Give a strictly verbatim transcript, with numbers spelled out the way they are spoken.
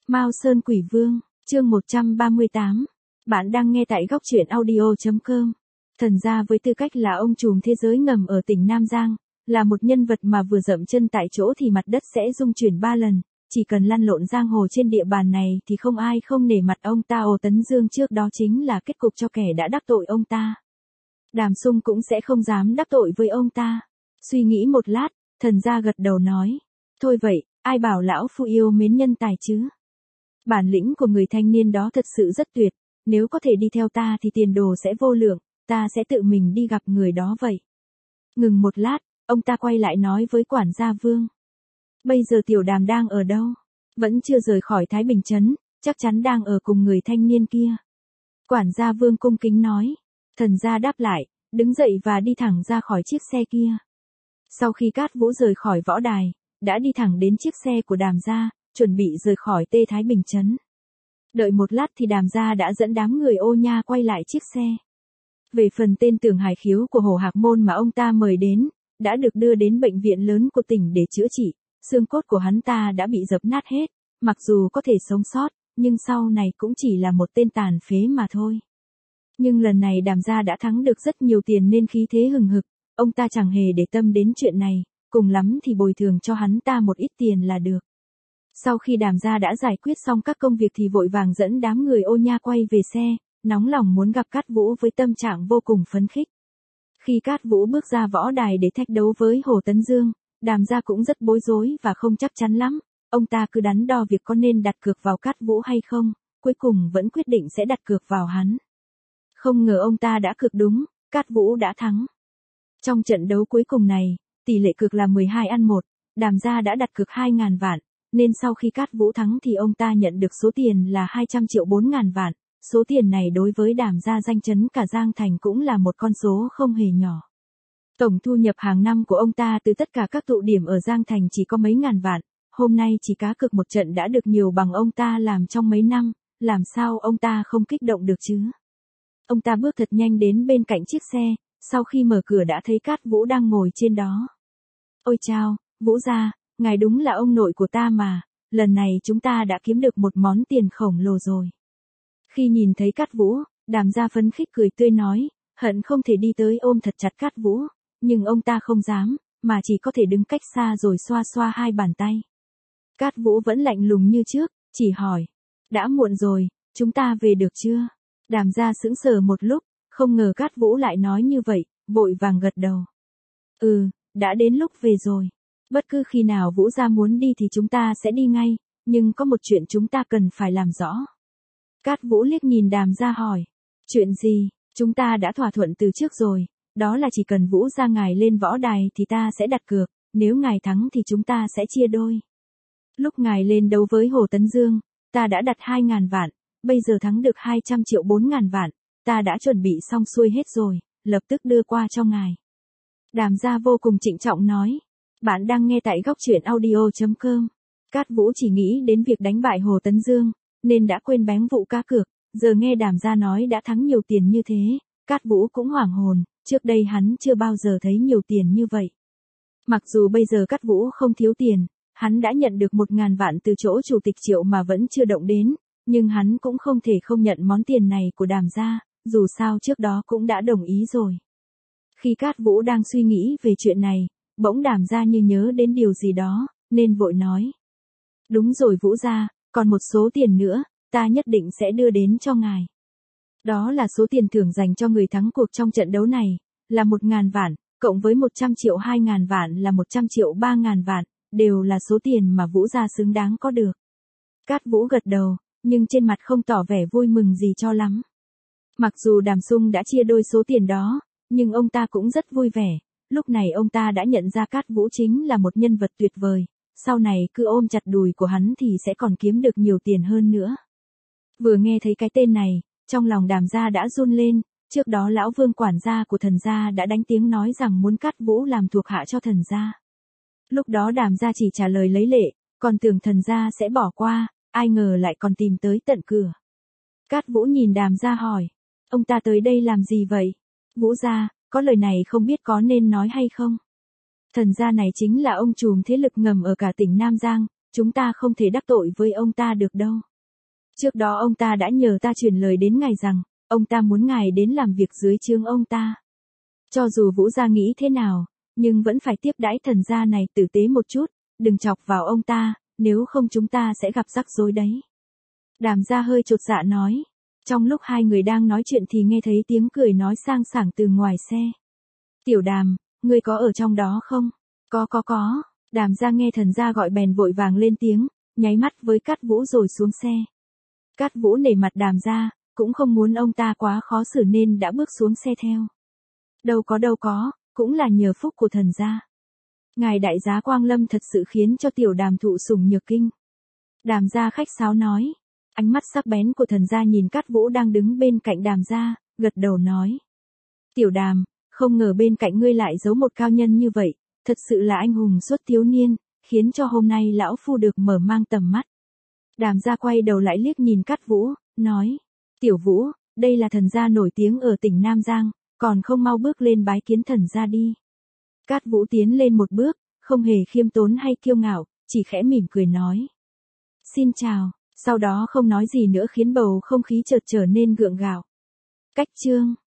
Mao Sơn Quỷ Vương, chương một trăm ba mươi tám. Bạn đang nghe tại góc truyện audio chấm com. Thần gia với tư cách là ông trùm thế giới ngầm ở tỉnh Nam Giang, là một nhân vật mà vừa dậm chân tại chỗ thì mặt đất sẽ rung chuyển ba lần, chỉ cần lăn lộn giang hồ trên địa bàn này thì không ai không nể mặt ông ta. Hồ Tấn Dương trước đó chính là kết cục cho kẻ đã đắc tội ông ta. Đàm Sung cũng sẽ không dám đắc tội với ông ta. Suy nghĩ một lát, thần gia gật đầu nói, thôi vậy, ai bảo lão phu yêu mến nhân tài chứ. Bản lĩnh của người thanh niên đó thật sự rất tuyệt, nếu có thể đi theo ta thì tiền đồ sẽ vô lượng, ta sẽ tự mình đi gặp người đó vậy. Ngừng một lát, ông ta quay lại nói với quản gia Vương. Bây giờ Tiểu Đàm đang ở đâu? Vẫn chưa rời khỏi Thái Bình Trấn, chắc chắn đang ở cùng người thanh niên kia. Quản gia Vương cung kính nói. Thần gia đáp lại, đứng dậy và đi thẳng ra khỏi chiếc xe kia. Sau khi Cát Vũ rời khỏi võ đài, đã đi thẳng đến chiếc xe của Đàm gia, chuẩn bị rời khỏi Tê Thái Bình Trấn. Đợi một lát thì Đàm gia đã dẫn đám người Ô Nha quay lại chiếc xe. Về phần tên Tưởng Hải Khiếu của Hồ Hạc Môn mà ông ta mời đến, đã được đưa đến bệnh viện lớn của tỉnh để chữa trị, xương cốt của hắn ta đã bị dập nát hết, mặc dù có thể sống sót, nhưng sau này cũng chỉ là một tên tàn phế mà thôi. Nhưng lần này Đàm gia đã thắng được rất nhiều tiền nên khí thế hừng hực, ông ta chẳng hề để tâm đến chuyện này, cùng lắm thì bồi thường cho hắn ta một ít tiền là được. Sau khi Đàm gia đã giải quyết xong các công việc thì vội vàng dẫn đám người Ô Nha quay về xe, nóng lòng muốn gặp Cát Vũ với tâm trạng vô cùng phấn khích. Khi Cát Vũ bước ra võ đài để thách đấu với Hồ Tấn Dương, Đàm gia cũng rất bối rối và không chắc chắn lắm, ông ta cứ đắn đo việc có nên đặt cược vào Cát Vũ hay không, cuối cùng vẫn quyết định sẽ đặt cược vào hắn. Không ngờ ông ta đã cược đúng, Cát Vũ đã thắng. Trong trận đấu cuối cùng này, tỷ lệ cược là mười hai ăn một, Đàm gia đã đặt cược hai ngàn vạn, nên sau khi Cát Vũ thắng thì ông ta nhận được số tiền là hai trăm triệu bốn ngàn vạn, số tiền này đối với Đàm gia danh chấn cả Giang Thành cũng là một con số không hề nhỏ. Tổng thu nhập hàng năm của ông ta từ tất cả các tụ điểm ở Giang Thành chỉ có mấy ngàn vạn, hôm nay chỉ cá cược một trận đã được nhiều bằng ông ta làm trong mấy năm, làm sao ông ta không kích động được chứ. Ông ta bước thật nhanh đến bên cạnh chiếc xe, sau khi mở cửa đã thấy Cát Vũ đang ngồi trên đó. Ôi chao, Vũ gia, ngài đúng là ông nội của ta mà, lần này chúng ta đã kiếm được một món tiền khổng lồ rồi. Khi nhìn thấy Cát Vũ, Đàm gia phấn khích cười tươi nói, hận không thể đi tới ôm thật chặt Cát Vũ, nhưng ông ta không dám, mà chỉ có thể đứng cách xa rồi xoa xoa hai bàn tay. Cát Vũ vẫn lạnh lùng như trước, chỉ hỏi, đã muộn rồi, chúng ta về được chưa? Đàm gia sững sờ một lúc, không ngờ Cát Vũ lại nói như vậy, vội vàng gật đầu. Ừ, đã đến lúc về rồi. Bất cứ khi nào Vũ gia muốn đi thì chúng ta sẽ đi ngay, nhưng có một chuyện chúng ta cần phải làm rõ. Cát Vũ liếc nhìn Đàm gia hỏi, chuyện gì? Chúng ta đã thỏa thuận từ trước rồi, đó là chỉ cần Vũ gia ngài lên võ đài thì ta sẽ đặt cược, nếu ngài thắng thì chúng ta sẽ chia đôi. Lúc ngài lên đấu với Hồ Tấn Dương, ta đã đặt hai ngàn vạn, bây giờ thắng được hai trăm triệu bốn ngàn vạn, ta đã chuẩn bị xong xuôi hết rồi, lập tức đưa qua cho ngài. Đàm gia vô cùng trịnh trọng nói, bạn đang nghe tại góc truyện audio chấm com. Cát Vũ chỉ nghĩ đến việc đánh bại Hồ Tấn Dương, nên đã quên bén vụ cá cược, giờ nghe Đàm gia nói đã thắng nhiều tiền như thế, Cát Vũ cũng hoảng hồn, trước đây hắn chưa bao giờ thấy nhiều tiền như vậy. Mặc dù bây giờ Cát Vũ không thiếu tiền, hắn đã nhận được một ngàn vạn từ chỗ chủ tịch Triệu mà vẫn chưa động đến, nhưng hắn cũng không thể không nhận món tiền này của Đàm gia, dù sao trước đó cũng đã đồng ý rồi. Khi Cát Vũ đang suy nghĩ về chuyện này, bỗng Đàm gia như nhớ đến điều gì đó, nên vội nói. Đúng rồi Vũ gia, còn một số tiền nữa, ta nhất định sẽ đưa đến cho ngài. Đó là số tiền thưởng dành cho người thắng cuộc trong trận đấu này, là một ngàn vạn, cộng với một trăm triệu hai ngàn vạn là một trăm triệu ba ngàn vạn, đều là số tiền mà Vũ gia xứng đáng có được. Cát Vũ gật đầu, nhưng trên mặt không tỏ vẻ vui mừng gì cho lắm. Mặc dù Đàm Sung đã chia đôi số tiền đó, nhưng ông ta cũng rất vui vẻ, lúc này ông ta đã nhận ra Cát Vũ chính là một nhân vật tuyệt vời, sau này cứ ôm chặt đùi của hắn thì sẽ còn kiếm được nhiều tiền hơn nữa. Vừa nghe thấy cái tên này, trong lòng Đàm gia đã run lên, trước đó lão Vương quản gia của thần gia đã đánh tiếng nói rằng muốn Cát Vũ làm thuộc hạ cho thần gia. Lúc đó Đàm gia chỉ trả lời lấy lệ, còn tưởng thần gia sẽ bỏ qua, ai ngờ lại còn tìm tới tận cửa. Cát Vũ nhìn Đàm gia hỏi, ông ta tới đây làm gì vậy? Vũ gia, có lời này không biết có nên nói hay không? Thần gia này chính là ông trùm thế lực ngầm ở cả tỉnh Nam Giang, chúng ta không thể đắc tội với ông ta được đâu. Trước đó ông ta đã nhờ ta truyền lời đến ngài rằng, ông ta muốn ngài đến làm việc dưới trướng ông ta. Cho dù Vũ gia nghĩ thế nào, nhưng vẫn phải tiếp đãi thần gia này tử tế một chút, đừng chọc vào ông ta, nếu không chúng ta sẽ gặp rắc rối đấy. Đàm gia hơi chột dạ nói. Trong lúc hai người đang nói chuyện thì nghe thấy tiếng cười nói sang sảng từ ngoài xe. Tiểu Đàm, ngươi có ở trong đó không? Có có có. Đàm gia nghe thần gia gọi bèn vội vàng lên tiếng, nháy mắt với Cát Vũ rồi xuống xe. Cát Vũ nể mặt Đàm gia, cũng không muốn ông ta quá khó xử nên đã bước xuống xe theo. Đâu có đâu có, cũng là nhờ phúc của thần gia. Ngài đại giá Quang Lâm thật sự khiến cho Tiểu Đàm thụ sủng nhược kinh. Đàm gia khách sáo nói. Ánh mắt sắc bén của thần gia nhìn Cát Vũ đang đứng bên cạnh Đàm gia, gật đầu nói. Tiểu Đàm, không ngờ bên cạnh ngươi lại giấu một cao nhân như vậy, thật sự là anh hùng xuất thiếu niên, khiến cho hôm nay lão phu được mở mang tầm mắt. Đàm gia quay đầu lại liếc nhìn Cát Vũ, nói. Tiểu Vũ, đây là thần gia nổi tiếng ở tỉnh Nam Giang, còn không mau bước lên bái kiến thần gia đi. Cát Vũ tiến lên một bước, không hề khiêm tốn hay kiêu ngạo, chỉ khẽ mỉm cười nói. Xin chào. Sau đó không nói gì nữa khiến bầu không khí chợt trở nên gượng gạo. Cách chương